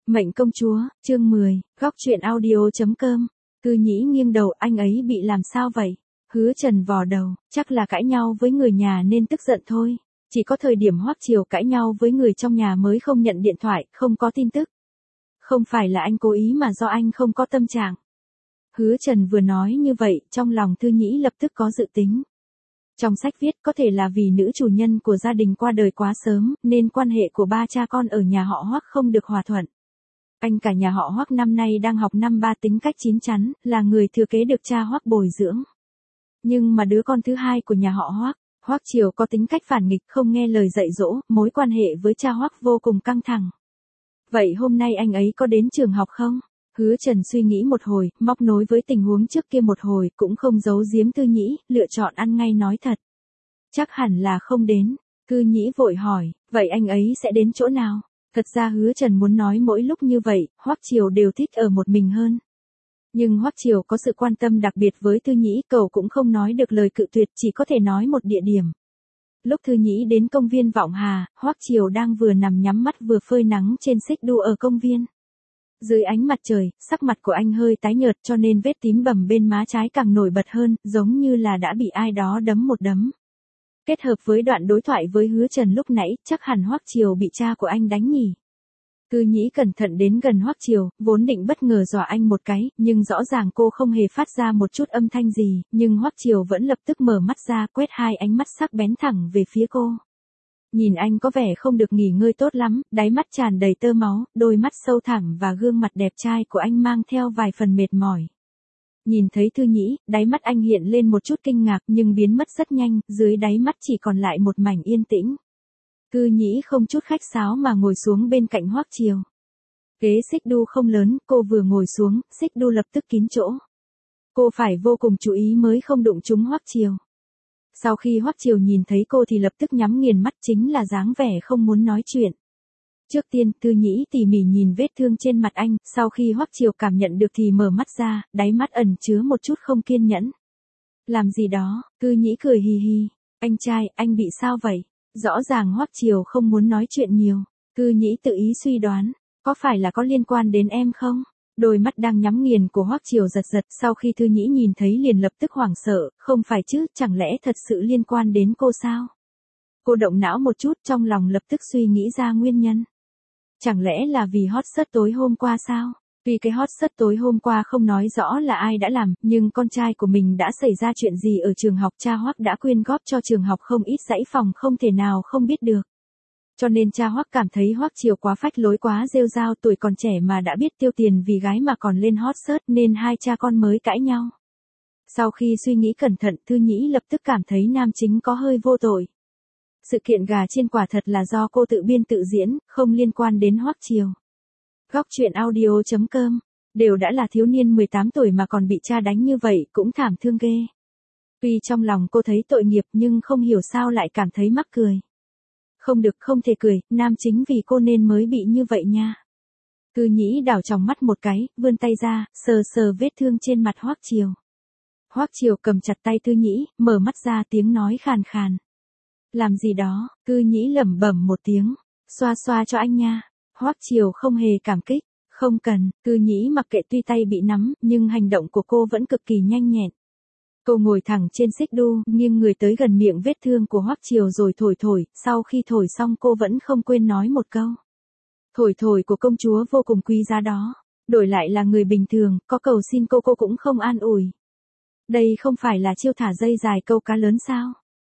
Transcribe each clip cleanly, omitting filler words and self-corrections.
Mệnh công chúa, chương 10, góc truyện audio.com. Cư Nhĩ nghiêng đầu, anh ấy bị làm sao vậy? Hứa Trần vò đầu, chắc là cãi nhau với người nhà nên tức giận thôi. Chỉ có thời điểm Hoắc Triều cãi nhau với người trong nhà mới không nhận điện thoại, không có tin tức. Không phải là anh cố ý mà do anh không có tâm trạng. Hứa Trần vừa nói như vậy, trong lòng Thư Nhĩ lập tức có dự tính. Trong sách viết có thể là vì nữ chủ nhân của gia đình qua đời quá sớm, nên quan hệ của ba cha con ở nhà họ Hoắc không được hòa thuận. Anh cả nhà họ Hoắc năm nay đang học năm 3 tính cách chín chắn, là người thừa kế được cha Hoắc bồi dưỡng. Nhưng mà đứa con thứ hai của nhà họ Hoắc, Hoắc Triều có tính cách phản nghịch, không nghe lời dạy dỗ, mối quan hệ với cha Hoắc vô cùng căng thẳng. Vậy hôm nay anh ấy có đến trường học không? Hứa Trần suy nghĩ một hồi, móc nối với tình huống trước kia một hồi, cũng không giấu giếm Thư Nhĩ, lựa chọn ăn ngay nói thật. Chắc hẳn là không đến. Thư Nhĩ vội hỏi, vậy anh ấy sẽ đến chỗ nào? Thật ra Hứa Trần muốn nói mỗi lúc như vậy, Hoắc Triều đều thích ở một mình hơn. Nhưng Hoắc Triều có sự quan tâm đặc biệt với Thư Nhĩ, cậu cũng không nói được lời cự tuyệt, chỉ có thể nói một địa điểm. Lúc Thư Nhĩ đến công viên Vọng Hà, Hoắc Triều đang vừa nằm nhắm mắt vừa phơi nắng trên xích đu ở công viên. Dưới ánh mặt trời, sắc mặt của anh hơi tái nhợt cho nên vết tím bầm bên má trái càng nổi bật hơn, giống như là đã bị ai đó đấm một đấm. Kết hợp với đoạn đối thoại với Hứa Trần lúc nãy, chắc hẳn Hoắc Triều bị cha của anh đánh nhỉ. Thư Nhĩ cẩn thận đến gần Hoắc Triều, vốn định bất ngờ dọa anh một cái, nhưng rõ ràng cô không hề phát ra một chút âm thanh gì, nhưng Hoắc Triều vẫn lập tức mở mắt ra, quét hai ánh mắt sắc bén thẳng về phía cô. Nhìn anh có vẻ không được nghỉ ngơi tốt lắm, đáy mắt tràn đầy tơ máu, đôi mắt sâu thẳm và gương mặt đẹp trai của anh mang theo vài phần mệt mỏi. Nhìn thấy Thư Nhĩ, đáy mắt anh hiện lên một chút kinh ngạc nhưng biến mất rất nhanh, dưới đáy mắt chỉ còn lại một mảnh yên tĩnh. Thư Nhĩ không chút khách sáo mà ngồi xuống bên cạnh Hoắc Triều. Ghế xích đu không lớn, cô vừa ngồi xuống, xích đu lập tức kín chỗ. Cô phải vô cùng chú ý mới không đụng trúng Hoắc Triều. Sau khi Hoắc Triều nhìn thấy cô thì lập tức nhắm nghiền mắt, chính là dáng vẻ không muốn nói chuyện. Trước tiên, Thư Nhĩ tỉ mỉ nhìn vết thương trên mặt anh, sau khi Hoắc Triều cảm nhận được thì mở mắt ra, đáy mắt ẩn chứa một chút không kiên nhẫn. Làm gì đó? Thư Nhĩ cười hì hì. Anh trai, anh bị sao vậy? Rõ ràng Hoắc Triều không muốn nói chuyện nhiều. Thư Nhĩ tự ý suy đoán, có phải là có liên quan đến em không? Đôi mắt đang nhắm nghiền của Hoắc Triều giật giật, sau khi Thư Nhĩ nhìn thấy liền lập tức hoảng sợ, không phải chứ, chẳng lẽ thật sự liên quan đến cô sao? Cô động não một chút, trong lòng lập tức suy nghĩ ra nguyên nhân. Chẳng lẽ là vì hot search tối hôm qua sao? Vì cái hot search tối hôm qua không nói rõ là ai đã làm, nhưng con trai của mình đã xảy ra chuyện gì ở trường học, cha Hoắc đã quyên góp cho trường học không ít dãy phòng, không thể nào không biết được. Cho nên cha Hoắc cảm thấy Hoắc Triều quá phách lối, quá rêu rao, tuổi còn trẻ mà đã biết tiêu tiền vì gái mà còn lên hot search, nên hai cha con mới cãi nhau. Sau khi suy nghĩ cẩn thận, Thư Nhĩ lập tức cảm thấy nam chính có hơi vô tội. Sự kiện gà chiên quả thật là do cô tự biên tự diễn, không liên quan đến Hoắc Triều. Góc truyện audio.com, đều đã là thiếu niên 18 tuổi mà còn bị cha đánh như vậy, cũng thảm thương ghê. Tuy trong lòng cô thấy tội nghiệp nhưng không hiểu sao lại cảm thấy mắc cười. Không được, không thể cười, nam chính vì cô nên mới bị như vậy nha. Thư Nhĩ đảo tròng mắt một cái, vươn tay ra, sờ sờ vết thương trên mặt Hoắc Triều. Hoắc Triều cầm chặt tay Thư Nhĩ, mở mắt ra, tiếng nói khàn khàn. Làm gì đó? Thư Nhĩ lẩm bẩm một tiếng, xoa xoa cho anh nha. Hoắc Triều không hề cảm kích, không cần. Thư Nhĩ mặc kệ, tuy tay bị nắm, nhưng hành động của cô vẫn cực kỳ nhanh nhẹn. Cô ngồi thẳng trên xích đu, nghiêng người tới gần miệng vết thương của Hoắc Triều rồi thổi, sau khi thổi xong cô vẫn không quên nói một câu. Thổi của công chúa vô cùng quý giá đó, đổi lại là người bình thường, có cầu xin cô cũng không an ủi. Đây không phải là chiêu thả dây dài câu cá lớn sao?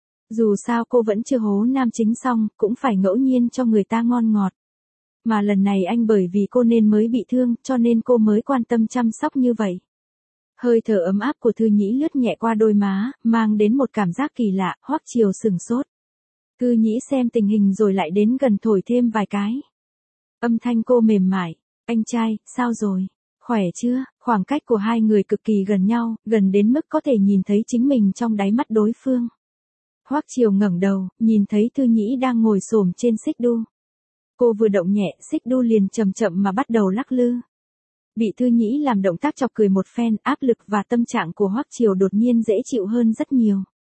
Dù sao cô vẫn chưa hố nam chính xong, cũng phải ngẫu nhiên cho người ta ngon ngọt. Mà lần này anh bởi vì cô nên mới bị thương, cho nên cô mới quan tâm chăm sóc như vậy. Hơi thở ấm áp của Thư Nhĩ lướt nhẹ qua đôi má, mang đến một cảm giác kỳ lạ. Hoắc Triều sửng sốt. Thư Nhĩ xem tình hình rồi lại đến gần thổi thêm vài cái. Âm thanh cô mềm mại. Anh trai, sao rồi? Khỏe chưa? Khoảng cách của hai người cực kỳ gần nhau, gần đến mức có thể nhìn thấy chính mình trong đáy mắt đối phương. Hoắc Triều ngẩng đầu, nhìn thấy Thư Nhĩ đang ngồi xổm trên xích đu. Cô vừa động nhẹ, xích đu liền chậm chậm mà bắt đầu lắc lư. Bị Thư Nhĩ làm động tác chọc cười một phen, áp lực và tâm trạng của Hoắc Triều đột nhiên dễ chịu hơn rất nhiều.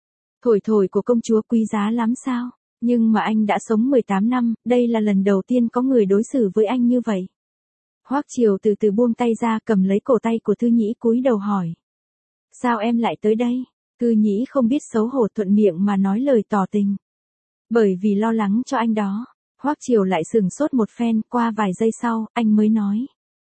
Thổi của công chúa quý giá lắm sao? Nhưng mà anh đã sống 18 năm, đây là lần đầu tiên có người đối xử với anh như vậy. Hoắc Triều từ từ buông tay ra, cầm lấy cổ tay của Thư Nhĩ cúi đầu hỏi. Sao em lại tới đây? Thư Nhĩ không biết xấu hổ thuận miệng mà nói lời tỏ tình. Bởi vì lo lắng cho anh đó. Hoắc Triều lại sừng sốt một phen, qua vài giây sau, anh mới nói.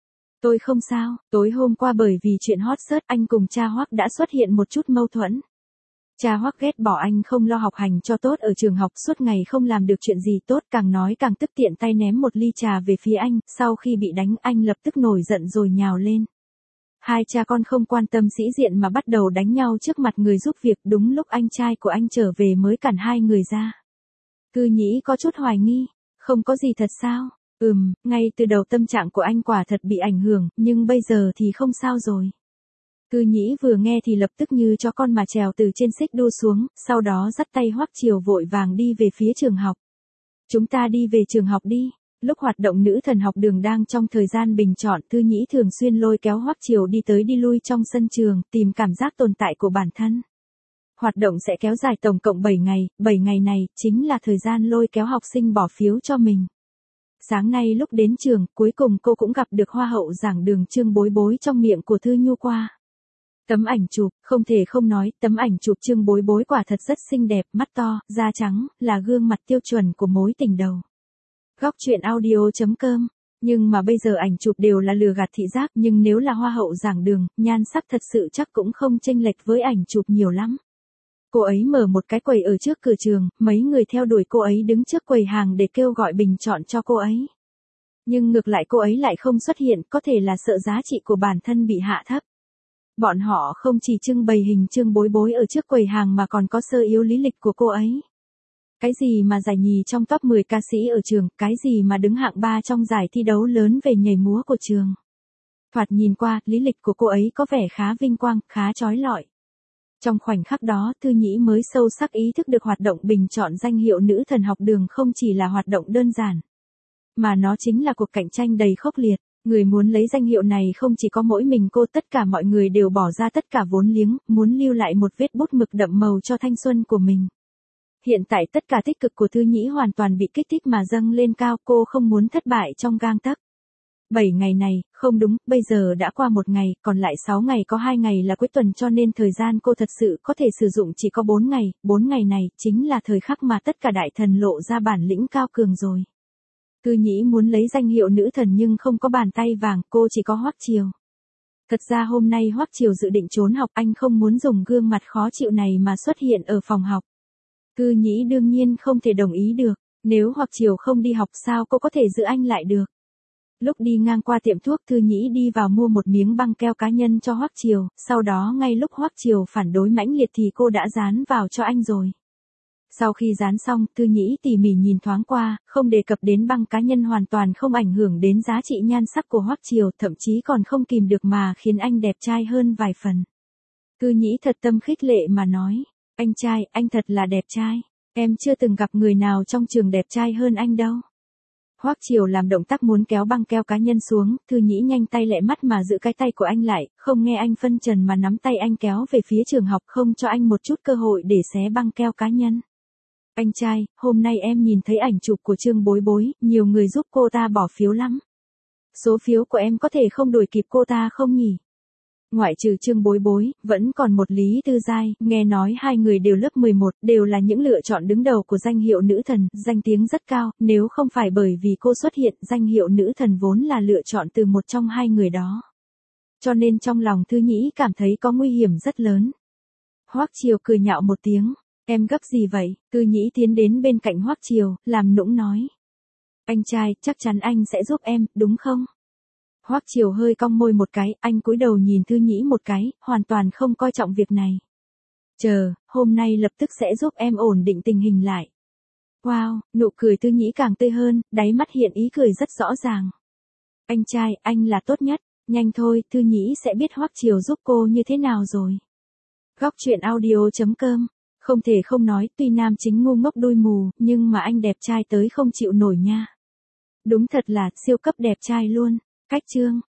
Tôi không sao, tối hôm qua bởi vì chuyện hot search anh cùng cha Hoắc đã xuất hiện một chút mâu thuẫn. Cha Hoắc ghét bỏ anh không lo học hành cho tốt ở trường học, suốt ngày không làm được chuyện gì tốt, càng nói càng tức, tiện tay ném một ly trà về phía anh, sau khi bị đánh anh lập tức nổi giận rồi nhào lên. Hai cha con không quan tâm sĩ diện mà bắt đầu đánh nhau trước mặt người giúp việc, đúng lúc anh trai của anh trở về mới cản hai người ra. Thư Nhĩ có chút hoài nghi, không có gì thật sao? Ngay từ đầu tâm trạng của anh quả thật bị ảnh hưởng, nhưng bây giờ thì không sao rồi. Thư Nhĩ vừa nghe thì lập tức như chó con mà trèo từ trên xích đu xuống, sau đó dắt tay Hoắc Triều vội vàng đi về phía trường học. Chúng ta đi về trường học đi. Lúc hoạt động nữ thần học đường đang trong thời gian bình chọn, Thư Nhĩ thường xuyên lôi kéo Hoắc Triều đi tới đi lui trong sân trường, tìm cảm giác tồn tại của bản thân. Hoạt động sẽ kéo dài tổng cộng 7 ngày, 7 ngày này chính là thời gian lôi kéo học sinh bỏ phiếu cho mình. Sáng nay lúc đến trường, cuối cùng cô cũng gặp được hoa hậu giảng đường Trương Bối Bối trong miệng của Thư Nhu qua. Tấm ảnh chụp, không thể không nói, tấm ảnh chụp Trương Bối Bối quả thật rất xinh đẹp, mắt to, da trắng, là gương mặt tiêu chuẩn của mối tình đầu. Góc truyện audio.com. Nhưng mà bây giờ ảnh chụp đều là lừa gạt thị giác, nhưng nếu là hoa hậu giảng đường, nhan sắc thật sự chắc cũng không chênh lệch với ảnh chụp nhiều lắm. Cô ấy mở một cái quầy ở trước cửa trường, mấy người theo đuổi cô ấy đứng trước quầy hàng để kêu gọi bình chọn cho cô ấy. Nhưng ngược lại cô ấy lại không xuất hiện, có thể là sợ giá trị của bản thân bị hạ thấp. Bọn họ không chỉ trưng bày hình Trương Bối Bối ở trước quầy hàng mà còn có sơ yếu lý lịch của cô ấy. Cái gì mà giải nhì trong top 10 ca sĩ ở trường, cái gì mà đứng hạng 3 trong giải thi đấu lớn về nhảy múa của trường. Thoạt nhìn qua, lý lịch của cô ấy có vẻ khá vinh quang, khá chói lọi. Trong khoảnh khắc đó, Thư Nhĩ mới sâu sắc ý thức được hoạt động bình chọn danh hiệu nữ thần học đường không chỉ là hoạt động đơn giản, mà nó chính là cuộc cạnh tranh đầy khốc liệt. Người muốn lấy danh hiệu này không chỉ có mỗi mình cô, tất cả mọi người đều bỏ ra tất cả vốn liếng, muốn lưu lại một vết bút mực đậm màu cho thanh xuân của mình. Hiện tại tất cả tích cực của Thư Nhĩ hoàn toàn bị kích thích mà dâng lên cao, cô không muốn thất bại trong gang tấc. 7 ngày này, không đúng, bây giờ đã qua 1 ngày, còn lại 6 ngày, có 2 ngày là cuối tuần, cho nên thời gian cô thật sự có thể sử dụng chỉ có 4 ngày, 4 ngày này chính là thời khắc mà tất cả đại thần lộ ra bản lĩnh cao cường rồi. Thư Nhĩ muốn lấy danh hiệu nữ thần nhưng không có bàn tay vàng, cô chỉ có Hoắc Triều. Thật ra hôm nay Hoắc Triều dự định trốn học, anh không muốn dùng gương mặt khó chịu này mà xuất hiện ở phòng học. Thư Nhĩ đương nhiên không thể đồng ý được, nếu Hoắc Triều không đi học sao cô có thể giữ anh lại được. Lúc đi ngang qua tiệm thuốc, Thư Nhĩ đi vào mua một miếng băng keo cá nhân cho Hoắc Triều, sau đó ngay lúc Hoắc Triều phản đối mãnh liệt thì cô đã dán vào cho anh rồi. Sau khi dán xong, Thư Nhĩ tỉ mỉ nhìn thoáng qua, không đề cập đến băng cá nhân hoàn toàn không ảnh hưởng đến giá trị nhan sắc của Hoắc Triều, thậm chí còn không kìm được mà khiến anh đẹp trai hơn vài phần. Thư Nhĩ thật tâm khích lệ mà nói, anh trai, anh thật là đẹp trai, em chưa từng gặp người nào trong trường đẹp trai hơn anh đâu. Hoắc Triều làm động tác muốn kéo băng keo cá nhân xuống, Thư Nhĩ nhanh tay lẹ mắt mà giữ cái tay của anh lại, không nghe anh phân trần mà nắm tay anh kéo về phía trường học, không cho anh một chút cơ hội để xé băng keo cá nhân. Anh trai, hôm nay em nhìn thấy ảnh chụp của Trương Bối Bối, nhiều người giúp cô ta bỏ phiếu lắm. Số phiếu của em có thể không đuổi kịp cô ta không nhỉ? Ngoại trừ Trương Bối Bối, vẫn còn một Lý Tư Giai, nghe nói hai người đều lớp 11, đều là những lựa chọn đứng đầu của danh hiệu nữ thần, danh tiếng rất cao, nếu không phải bởi vì cô xuất hiện, danh hiệu nữ thần vốn là lựa chọn từ một trong hai người đó. Cho nên trong lòng Thư Nhĩ cảm thấy có nguy hiểm rất lớn. Hoắc Triều cười nhạo một tiếng, em gấp gì vậy? Thư Nhĩ tiến đến bên cạnh Hoắc Triều, làm nũng nói. Anh trai, chắc chắn anh sẽ giúp em, đúng không? Hoắc Triều hơi cong môi một cái, anh cúi đầu nhìn Thư Nhĩ một cái, hoàn toàn không coi trọng việc này. Chờ, hôm nay lập tức sẽ giúp em ổn định tình hình lại. Wow, nụ cười Thư Nhĩ càng tươi hơn, đáy mắt hiện ý cười rất rõ ràng. Anh trai, anh là tốt nhất, nhanh thôi, Thư Nhĩ sẽ biết Hoắc Triều giúp cô như thế nào rồi. Góc truyện audio.com. Không thể không nói, tuy nam chính ngu ngốc đuôi mù, nhưng mà anh đẹp trai tới không chịu nổi nha. Đúng thật là siêu cấp đẹp trai luôn. Cách chương